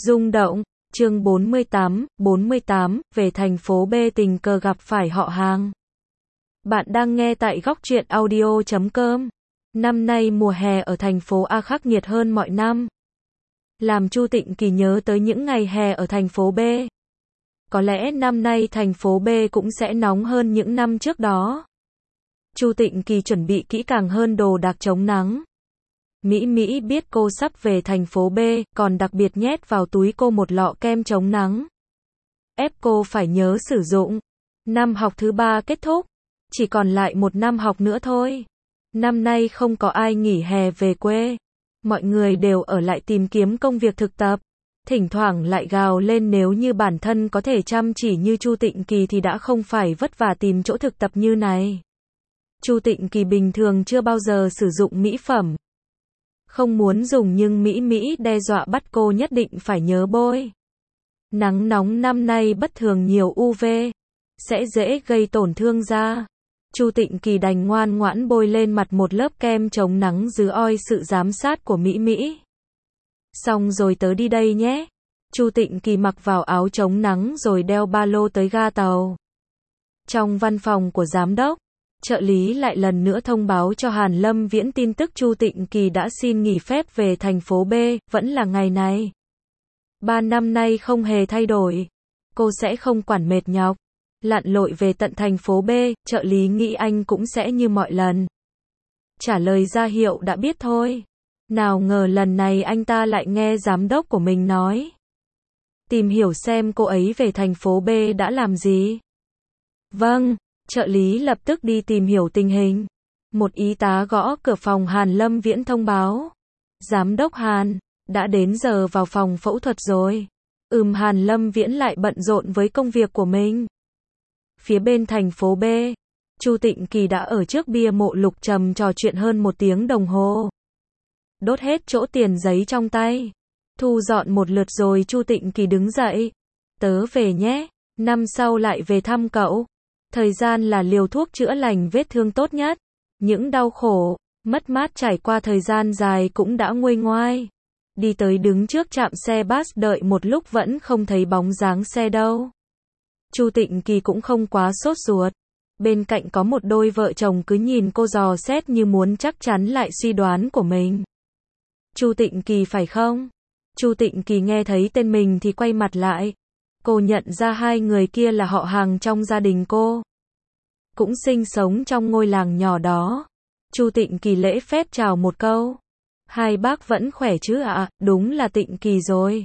Rung động, chương 48, về thành phố B tình cờ gặp phải họ hàng. Bạn đang nghe tại góc truyện audio.com. Năm nay mùa hè ở thành phố A khắc nghiệt hơn mọi năm. Làm Chu Tịnh Kỳ nhớ tới những ngày hè ở thành phố B. Có lẽ năm nay thành phố B cũng sẽ nóng hơn những năm trước đó. Chu Tịnh Kỳ chuẩn bị kỹ càng hơn đồ đạc chống nắng. Mỹ biết cô sắp về thành phố B, còn đặc biệt nhét vào túi cô một lọ kem chống nắng. Ép cô phải nhớ sử dụng. Năm học thứ 3 kết thúc, chỉ còn lại một năm học nữa thôi. Năm nay không có ai nghỉ hè về quê. Mọi người đều ở lại tìm kiếm công việc thực tập. Thỉnh thoảng lại gào lên nếu như bản thân có thể chăm chỉ như Chu Tịnh Kỳ thì đã không phải vất vả tìm chỗ thực tập như này. Chu Tịnh Kỳ bình thường chưa bao giờ sử dụng mỹ phẩm. Không muốn dùng nhưng Mỹ đe dọa bắt cô nhất định phải nhớ bôi. Nắng nóng năm nay bất thường nhiều UV, sẽ dễ gây tổn thương da. Chu Tịnh Kỳ đành ngoan ngoãn bôi lên mặt một lớp kem chống nắng dưới oi sự giám sát của Mỹ. Xong rồi tớ đi đây nhé. Chu Tịnh Kỳ mặc vào áo chống nắng rồi đeo ba lô tới ga tàu. Trong văn phòng của giám đốc, trợ lý lại lần nữa thông báo cho Hàn Lâm Viễn tin tức Chu Tịnh Kỳ đã xin nghỉ phép về thành phố B, vẫn là ngày này. 3 năm nay không hề thay đổi. Cô sẽ không quản mệt nhọc, lặn lội về tận thành phố B, trợ lý nghĩ anh cũng sẽ như mọi lần. Trả lời ra hiệu đã biết thôi. Nào ngờ lần này anh ta lại nghe giám đốc của mình nói. Tìm hiểu xem cô ấy về thành phố B đã làm gì. Vâng. Trợ lý lập tức đi tìm hiểu tình hình. Một y tá gõ cửa phòng Hàn Lâm Viễn thông báo. Giám đốc Hàn, đã đến giờ vào phòng phẫu thuật rồi. Hàn Lâm Viễn lại bận rộn với công việc của mình. Phía bên thành phố B, Chu Tịnh Kỳ đã ở trước bia mộ Lục Trầm trò chuyện hơn 1 tiếng đồng hồ. Đốt hết chỗ tiền giấy trong tay. Thu dọn một lượt rồi Chu Tịnh Kỳ đứng dậy. Tớ về nhé, năm sau lại về thăm cậu. Thời gian là liều thuốc chữa lành vết thương tốt nhất. Những đau khổ, mất mát trải qua thời gian dài cũng đã nguôi ngoai. Đi tới đứng trước trạm xe bus đợi một lúc vẫn không thấy bóng dáng xe đâu. Chu Tịnh Kỳ cũng không quá sốt ruột. Bên cạnh có một đôi vợ chồng cứ nhìn cô dò xét như muốn chắc chắn lại suy đoán của mình. Chu Tịnh Kỳ phải không? Chu Tịnh Kỳ nghe thấy tên mình thì quay mặt lại. Cô nhận ra hai người kia là họ hàng trong gia đình cô. Cũng sinh sống trong ngôi làng nhỏ đó. Chu Tịnh Kỳ lễ phép chào một câu. Hai bác vẫn khỏe chứ ạ? Đúng là Tịnh Kỳ rồi.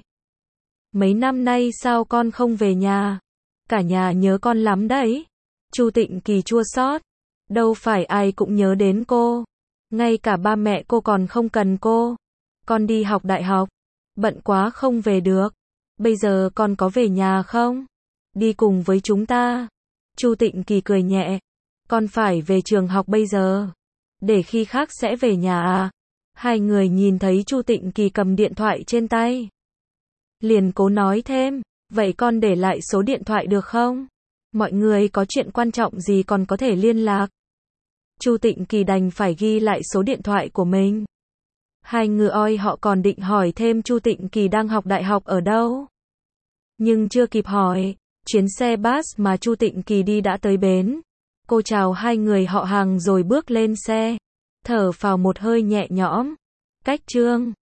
Mấy năm nay sao con không về nhà? Cả nhà nhớ con lắm đấy. Chu Tịnh Kỳ chua xót. Đâu phải ai cũng nhớ đến cô. Ngay cả ba mẹ cô còn không cần cô. Con đi học đại học. Bận quá không về được. Bây giờ con có về nhà không? Đi cùng với chúng ta. Chu Tịnh Kỳ cười nhẹ. Con phải về trường học bây giờ. Để khi khác sẽ về nhà à? Hai người nhìn thấy Chu Tịnh Kỳ cầm điện thoại trên tay. Liền cố nói thêm. Vậy con để lại số điện thoại được không? Mọi người có chuyện quan trọng gì còn có thể liên lạc. Chu Tịnh Kỳ đành phải ghi lại số điện thoại của mình. Hai người oi họ còn định hỏi thêm Chu Tịnh Kỳ đang học đại học ở đâu. Nhưng chưa kịp hỏi, chuyến xe bus mà Chu Tịnh Kỳ đi đã tới bến. Cô chào hai người họ hàng rồi bước lên xe. Thở phào một hơi nhẹ nhõm. Cách chương